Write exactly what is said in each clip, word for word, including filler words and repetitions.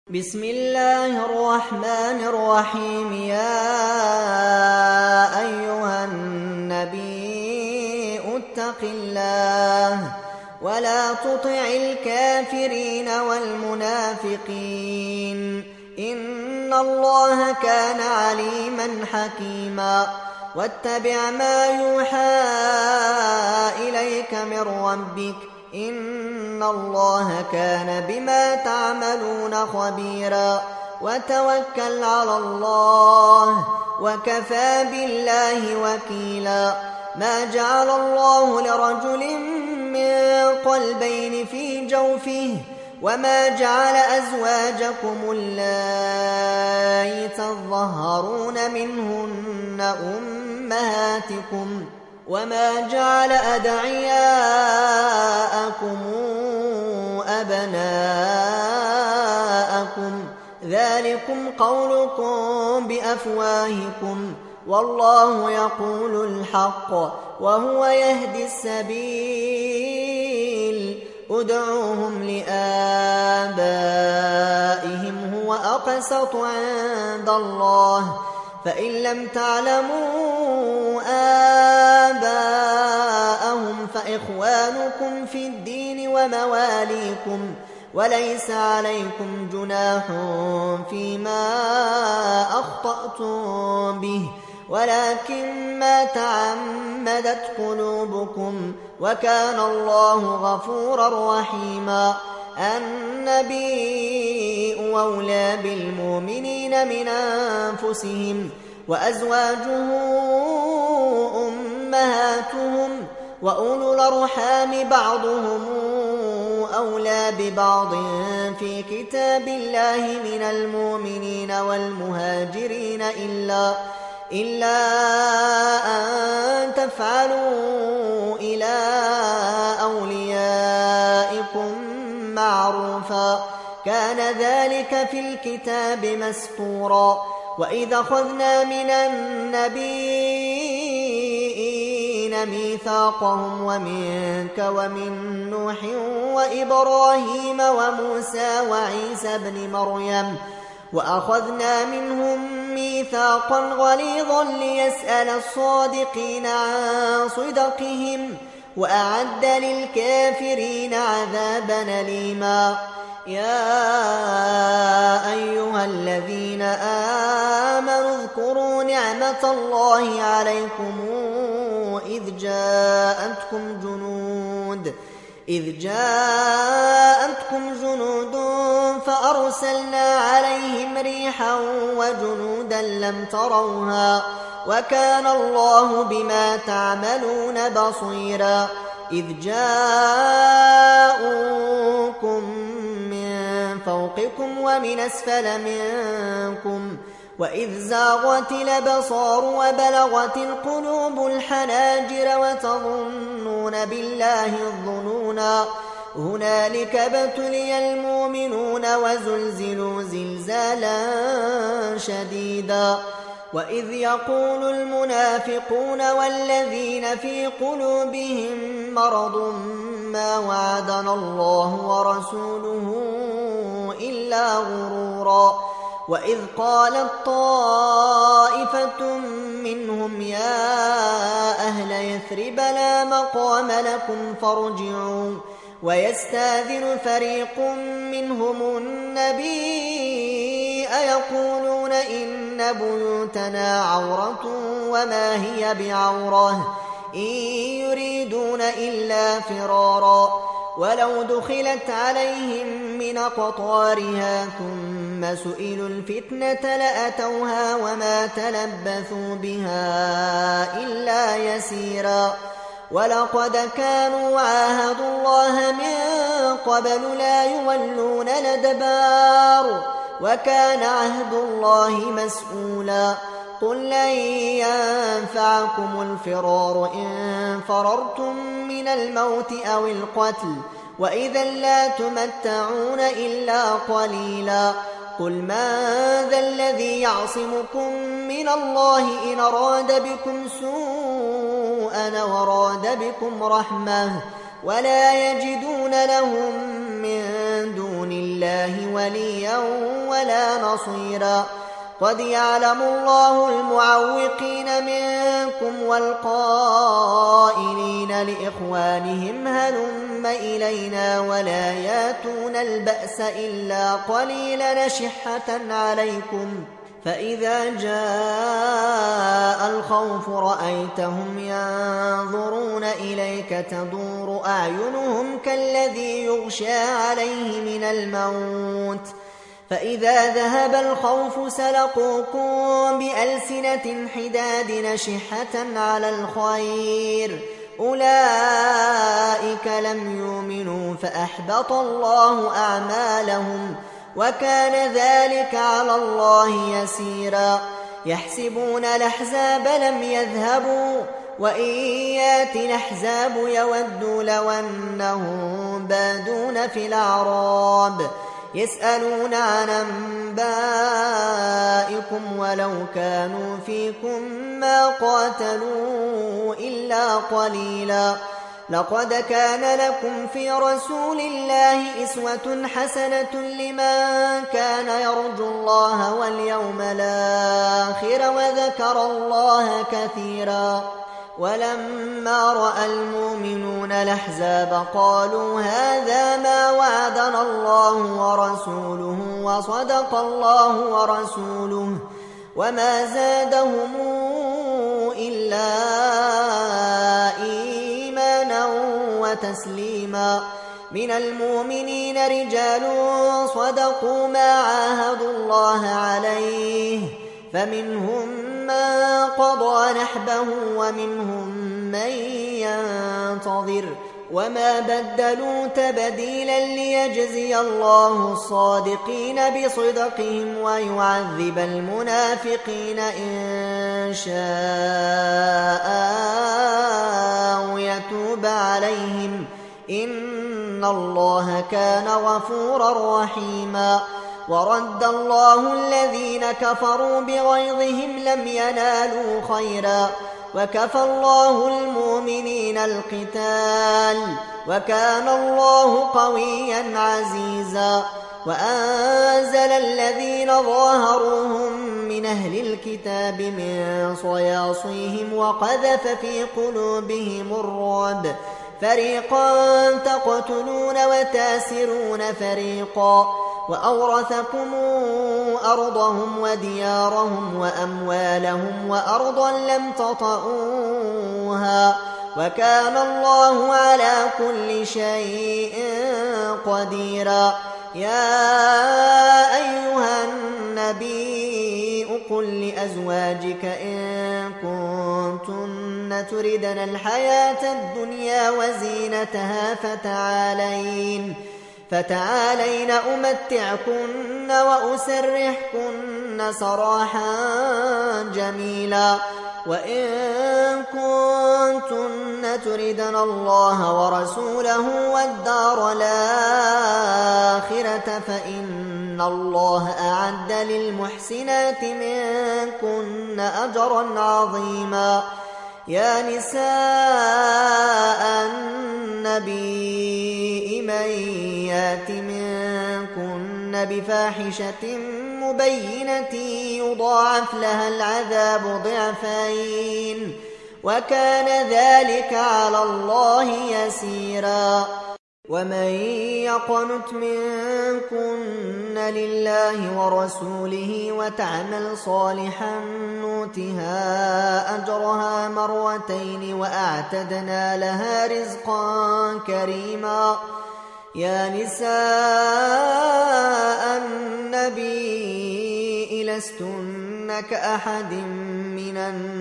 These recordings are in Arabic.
بسم الله الرحمن الرحيم. يا أيها النبي اتق الله ولا تطع الكافرين والمنافقين إن الله كان عليما حكيما. واتبع ما يوحى إليك من ربك إن الله كان بما تعملون خبيرا. وتوكل على الله وكفى بالله وكيلا. ما جعل الله لرجل من قلبين في جوفه وما جعل أزواجكم اللائي تظهرون منهن أمهاتكم وما جعل أدعياءكم أبناءكم ذلكم قولكم بأفواهكم والله يقول الحق وهو يهدي السبيل. ادعوهم لآبائهم هو أقسط عند الله فإن لم تعلموا آباءهم فإخوانكم في الدين ومواليكم وليس عليكم جناح فيما أخطأتم به ولكن ما تعمدت قلوبكم وكان الله غفورا رحيما. النبي أولى بالمؤمنين من أنفسهم وأزواجه أمهاتهم وأولو الأرحام بعضهم أولى ببعض في كتاب الله من المؤمنين والمهاجرين إلا إلا أن تفعلوا إلى أوليائكم معروفا كان ذلك في الكتاب مسطورا. وإذ أخذنا من النبيين ميثاقهم ومنك ومن نوح وإبراهيم وموسى وعيسى بن مريم وأخذنا منهم ميثاقا غليظا ليسأل الصادقين عن صدقهم وأعد للكافرين عذابا أليما. يا أيها الذين آمنوا اذكروا نعمة الله عليكم إذ جاءتكم جنود إذ جاءتكم جنود فأرسلنا عليهم ريحا وجنودا لم تروها وكان الله بما تعملون بصيرا. إذ جاءوكم من فوقكم ومن أسفل منكم وإذ زاغت الأبصار وبلغت القلوب الحناجر وتظنون بالله الظنونا هنالك ابتلي المؤمنون وزلزلوا زلزالا شديدا. وإذ يقول المنافقون والذين في قلوبهم مرض ما وعدنا الله ورسوله إلا غرورا. وإذ قالت طائفة منهم يا أهل يثرب لا مقام لكم فارجعوا ويستاذن فريق منهم النبي أيقولون إن بيوتنا عورة وما هي بعورة إن يريدون إلا فرارا ولو دخلت عليهم من أقطارها ثم سئلوا الفتنة لأتوها وما تلبثوا بها إلا يسيرا. ولقد كانوا عاهدوا الله من قبل لا يولون الأدبار وكان عهد الله مسؤولا. قل لن ينفعكم الفرار إن فررتم من الموت أو القتل وإذا لا تمتعون إلا قليلا. قل من ذا الذي يعصمكم من الله إن أراد بكم سوءا وراد بكم رحمة ولا يجدون لهم من دون الله وليا ولا نصيرا. قد يعلم الله المعوقين منكم والقائلين لإخوانهم هلم إلينا ولا ياتون البأس إلا قليلا نشحة عليكم. فإذا جاء الخوف رأيتهم ينظرون إليك تدور أعينهم كالذي يغشى عليه من الموت. فإذا ذهب الخوف سلقوكم بألسنة حداد نشحة على الخير. أولئك لم يؤمنوا فأحبط الله أعمالهم وكان ذلك على الله يسيرا. يحسبون الأحزاب لم يذهبوا وإن يأتي الأحزاب يودوا لو أنهم بادون في الأعراب يسألون عن أنبائكم ولو كانوا فيكم ما قاتلوا إلا قليلا. لقد كان لكم في رسول الله أسوة حسنة لمن كان يرجو الله واليوم الآخر وذكر الله كثيرا. ولما رأى المؤمنون الأحزاب قالوا هذا ما وعدنا الله ورسوله وصدق الله ورسوله وما زادهم إلا إيمانا وتسليما. من المؤمنين رجال صدقوا ما عاهدوا الله عليه فمنهم من قضى نحبه ومنهم من ينتظر وما بدلوا تبديلا ليجزي الله الصادقين بصدقهم ويعذب المنافقين إن شاء أو يتوب عليهم إن الله كان غفورا رحيما. ورد الله الذين كفروا بغيظهم لم ينالوا خيرا وكفى الله المؤمنين القتال وكان الله قويا عزيزا. وأنزل الذين ظاهروهم من أهل الكتاب من صياصيهم وقذف في قلوبهم الرعب فريقا تقتلون وتاسرون فريقا وأورثكم أرضهم وديارهم وأموالهم وأرضا لم تطئوها وكان الله على كل شيء قديرا. يا أيها النبي قل لأزواجك إن كنتن تردن الحياة الدنيا وزينتها فتعالين فتعالين أمتعكن وأسرحكن سراحا جميلا. وإن كنتن تردن الله ورسوله والدار الآخرة فإن الله أعد للمحسنات منكن أجرا عظيما. يا نساء النبي من يات منكن بفاحشة مبينة يضاعف لها العذاب ضعفين وكان ذلك على الله يسيرا. ومن يقنت منكن لله ورسوله وتعمل صالحا نؤتها أجرها مرتين وأعتدنا لها رزقا كريما. يا نساء النبي لستن كأحد من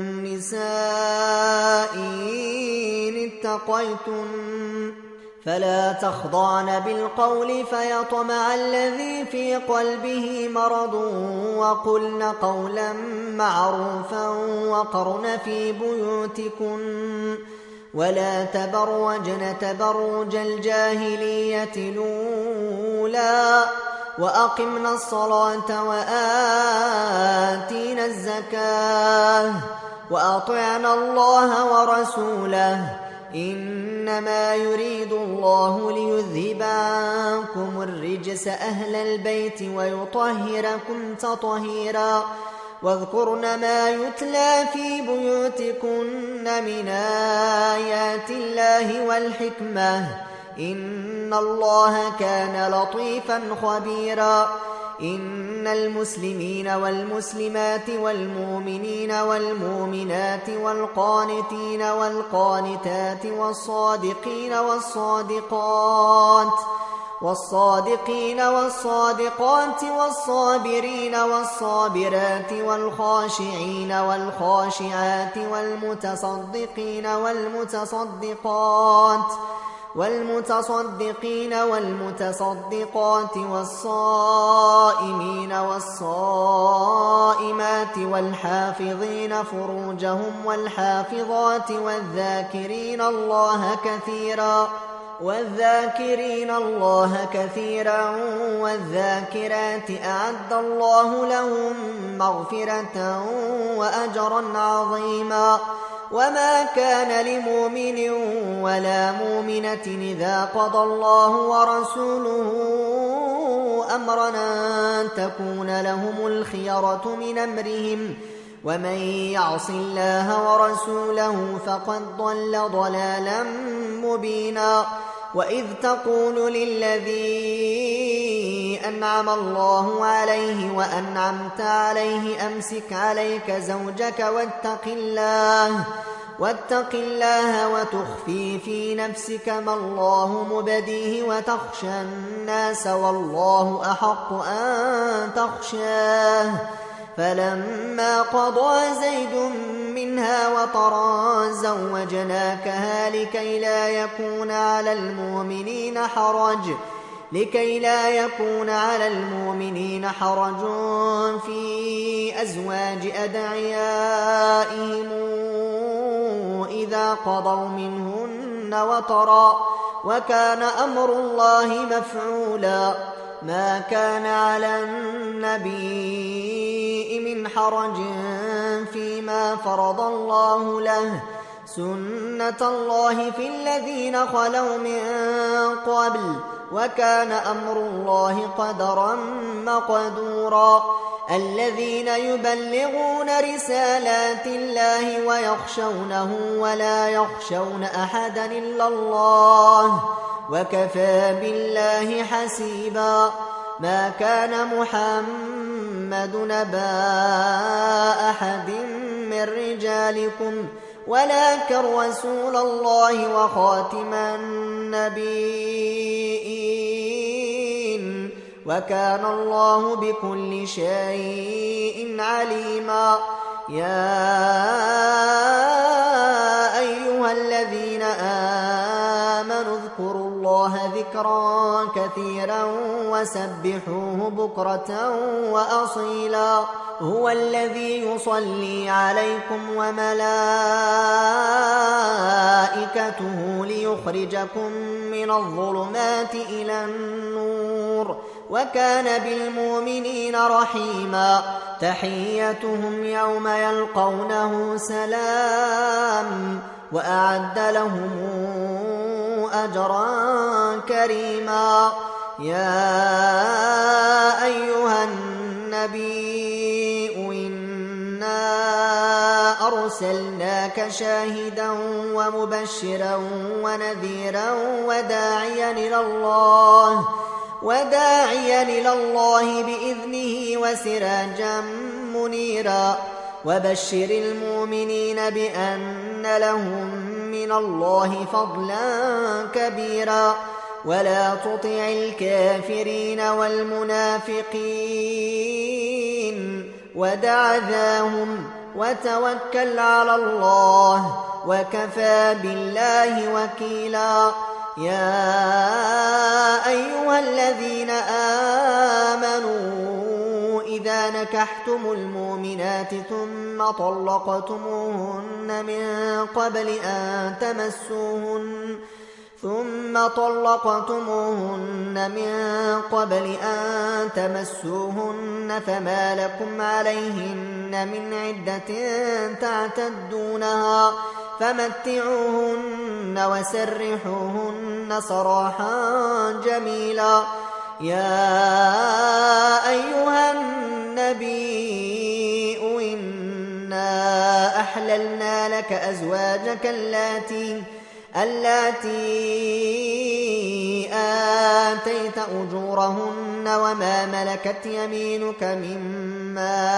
النساء إن اتقيتن فلا تخضعن بالقول فيطمع الذي في قلبه مرض وقلن قولا معروفا وقرن في بيوتكن ولا تبرجن تبرج الجاهلية الأولى وأقمنا الصلاة وآتينا الزكاة وأطعنا الله ورسوله إنما يريد الله ليذهب عنكم الرجس أهل البيت ويطهركم تطهيرا واذكرن ما يتلى في بيوتكن من آيات الله والحكمة إن الله كان لطيفا خبيرا إن المسلمين والمسلمات والمؤمنين والمؤمنات والقانتين والقانتات والصادقين والصادقات والصادقين والصادقات والصابرين والصابرات والخاشعين والخاشعات والمتصدقين والمتصدقات والمتصدقين والمتصدقات والصائمين والصائمات والحافظين فروجهم والحافظات والذاكرين الله كثيرا والذاكرين الله كثيرا والذاكرات أعد الله لهم مغفرة وأجرا عظيما وما كان لمؤمن ولا مؤمنة إذا قضى الله ورسوله أمرا أن تكون لهم الخيرة من أمرهم ومن يعص الله ورسوله فقد ضل ضلالا مبينا وإذ تقول للذي أنعم الله عليه وأنعمت عليه أمسك عليك زوجك واتق الله واتق الله وتخفي في نفسك ما الله مبديه وتخشى الناس والله أحق أن تخشاه فلما قضى زيد منها وطرا زوجناكها لكي لا يكون على المؤمنين حرج لكي لا يكون على المؤمنين حرج في أزواج أدعيائهم إذا قضوا منهن وطرا وكان أمر الله مفعولا ما كان على النبي من حرج فيما فرض الله له سنة الله في الذين خلوا من قبل وكان أمر الله قدرا مقدورا الذين يبلغون رسالات الله ويخشونه ولا يخشون أحدا إلا الله وكفى بالله حسيبا ما كان محمد نبا أحد من رجالكم ولكن رسول الله وخاتم النبيين وكان الله بكل شيء عليما يا أيها الذين آمنوا اذكروا الله ذكرا كثيرا وسبحوه بكرة وأصيلا هو الذي يصلي عليكم وملائكته ليخرجكم من الظلمات إلى النور وكان بالمؤمنين رحيما تحيتهم يوم يلقونه سلام وأعد لهم أجرا كريما يا أيها النبي إنا أرسلناك شاهدا ومبشرا ونذيرا وداعيا إلى الله وداعيا إلى الله بإذنه وسراجا منيرا وبشر المؤمنين بأن لهم من الله فضلا كبيرا ولا تطع الكافرين والمنافقين ودع ذاهم وتوكل على الله وكفى بالله وكيلا يا أيها الذين آمنوا إذا نكحتم المؤمنات ثم طلقتموهن من قبل أن تمسوهن ثم طلقتموهن من قبل أن تمسوهن فما لكم عليهن من عدة تعتدونها فمتعوهن وسرحوهن سراحا جميلا. يا أيها النبي إنا أحللنا لك أزواجك اللاتي اللاتي آتيت أجورهن وما ملكت يمينك مما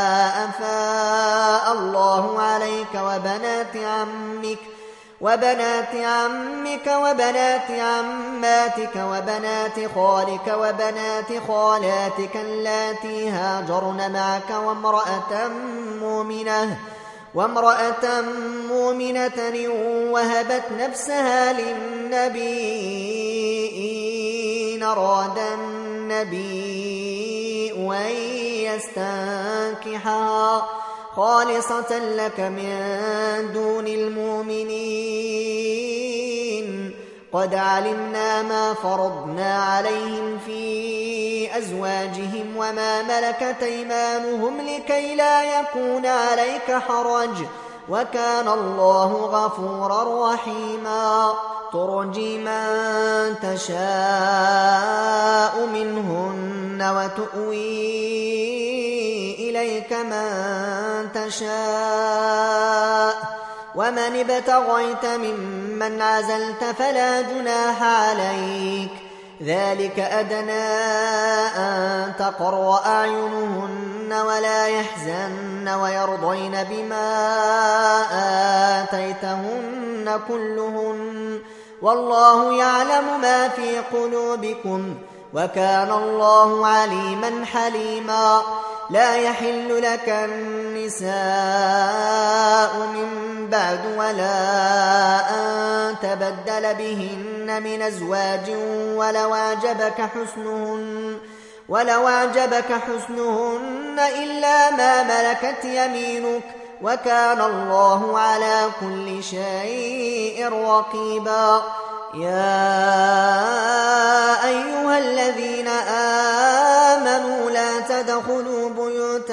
أفاء الله عليك وبنات عمك وبنات عمك وبنات عماتك وبنات خالك وبنات خالاتك اللاتي هاجرن معك وامرأة مؤمنة وامرأة مؤمنة وهبت نفسها للنبي إن أراد النبي أن يستنكحها خالصة لك من دون المؤمنين. قد علمنا ما فرضنا عليهم في أزواجهم وما ملكت أيمانهم لكي لا يكون عليك حرج وكان الله غفورا رحيما. ترجي من تشاء منهن وتؤوي إليك من تشاء ومن ابتغيت ممن عزلت فلا جناح عليك. ذلك أدنى أن تقر أعينهن ولا يحزن ويرضين بما آتيتهن كلهن والله يعلم ما في قلوبكم وكان الله عليما حليما. لا يحل لك النساء من بعد ولا أن تبدل بهن من أزواج ولو أعجبك حسنهن ولو أعجبك حسنهن إلا ما ملكت يمينك وكان الله على كل شيء رقيبا. يا أيها الذين آمنوا لا تدخلوا بيوت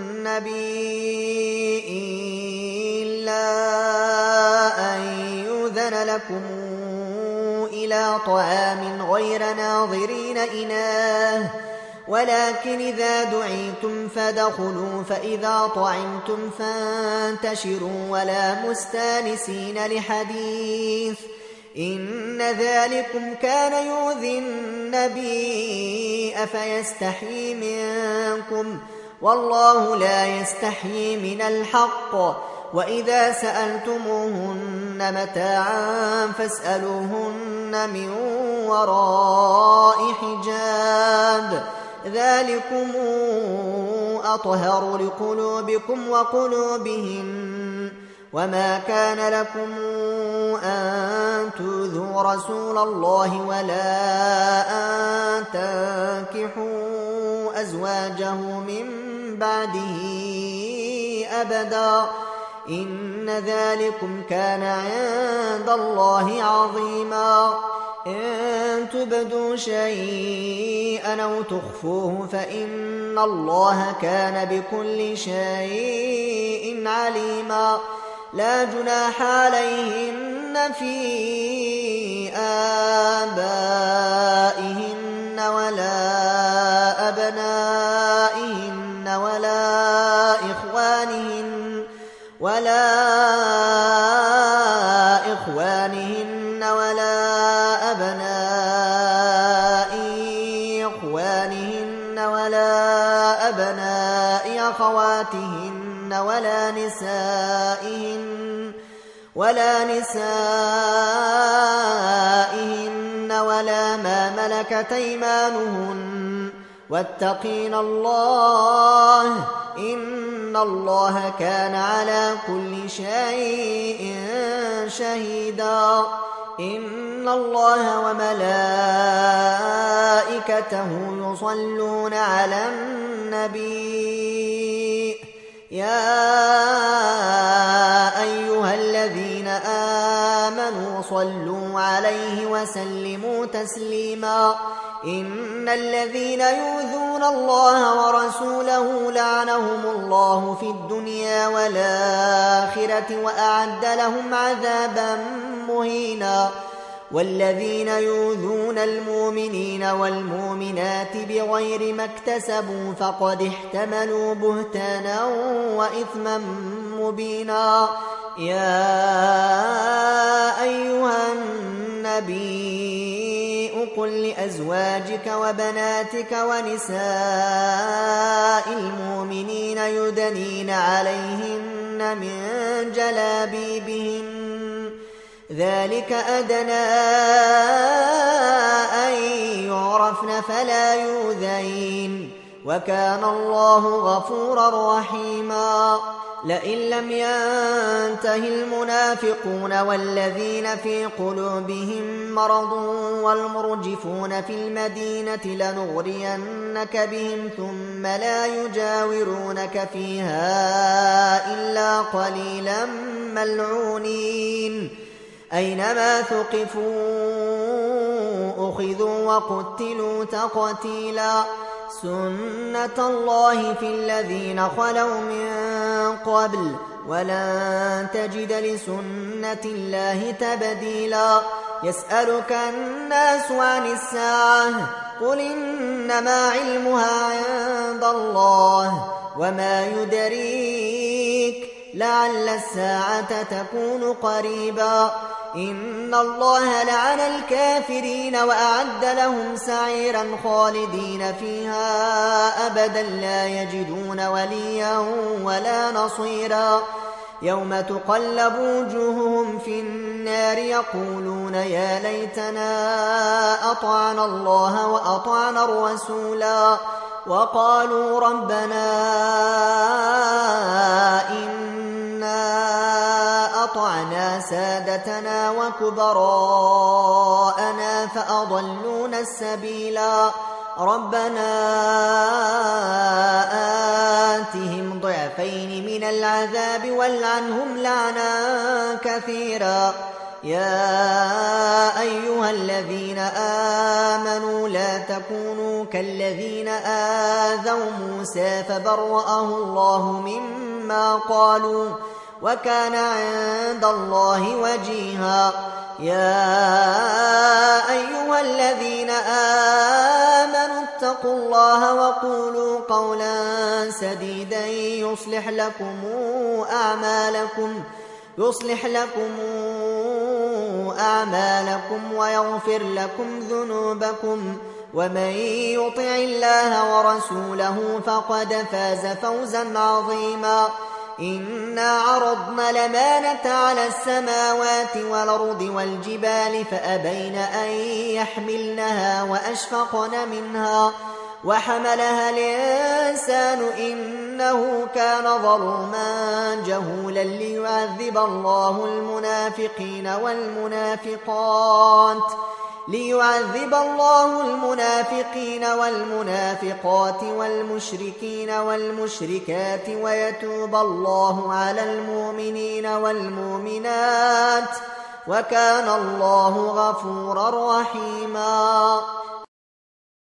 النبي إلا أن يؤذن لكم إلى طعام غير ناظرين إناه ولكن إذا دعيتم فادخلوا فإذا طعمتم فانتشروا ولا مستانسين لحديث إن ذلكم كان يؤذي النبي أفيستحيي منكم والله لا يستحيي من الحق. وإذا سألتموهن متاعا فاسألوهن من وراء حجاب ذلكم أطهر لقلوبكم وقلوبهن. وما كان لكم أن تؤذوا رسول الله ولا أن تنكحوا أزواجه من بعده أبدا إن ذلكم كان عند الله عظيما. إن تبدوا شيئا أو تخفوه فإن الله كان بكل شيء عليما. لا جناح عليهن في آبائهن ولا أبنائهن ولا إخوانهن ولا إخوانهن ولا أبناء إخوانهن ولا أبناء أخواتهن ولا نسائهن ولا نسائهن ولا ما ملكت أيمانهن واتقين الله إن الله كان على كل شيء شهيدا. إن الله وملائكته يصلون على النبي يا أيها الذين آمنوا صلوا عليه وسلموا تسليما إن الذين يؤذون الله ورسوله لعنهم الله في الدنيا والآخرة وأعد لهم عذابا مهينا والذين يؤذون المؤمنين والمؤمنات بغير ما اكتسبوا فقد احتملوا بهتانا وإثما مبينا يا أيها النبي قل لأزواجك وبناتك ونساء المؤمنين يدنين عليهن من جلابيبهن ذلك أدنى أن يعرفن فلا يؤذين وكان الله غفورا رحيما لئن لم ينته المنافقون والذين في قلوبهم مرض والمرجفون في المدينة لنغرينك بهم ثم لا يجاورونك فيها إلا قليلا ملعونين أينما ثقفوا أخذوا وقتلوا تقتيلا سنة الله في الذين خلوا من قبل ولن تجد لسنة الله تبديلا يسألك الناس عن الساعة قل إنما علمها عند الله وما يدريك لعل الساعة تكون قريبا إن الله لعن الكافرين وأعد لهم سعيرا خالدين فيها أبدا لا يجدون وليا ولا نصيرا يوم تقلب وجوههم في النار يقولون يا ليتنا أطعنا الله وأطعنا الرسولا وقالوا ربنا إنا أطعنا سادتنا وكبراءنا فأضلونا السبيلا ربنا آتهم ضعفين من العذاب والعنهم لعنا كثيرا يا أيها الذين آمنوا لا تكونوا كالذين آذوا موسى فبرأه الله مما قالوا وكان عند الله وجيها يا أيها الذين آمنوا اتقوا الله وقولوا قولا سديدا يصلح لكم أعمالكم يصلح لكم أعمالكم ويغفر لكم ذنوبكم ومن يطع الله ورسوله فقد فاز فوزا عظيما إنا عرضنا الأمانة على السماوات والأرض والجبال فأبين أن يحملنها وأشفقن منها وحملها الإنسان إنه كان ظلوما جهولا ليعذب الله المنافقين والمنافقات ليعذب الله المنافقين والمنافقات والمشركين والمشركات ويتوب الله على المؤمنين والمؤمنات وكان الله غفورا رحيما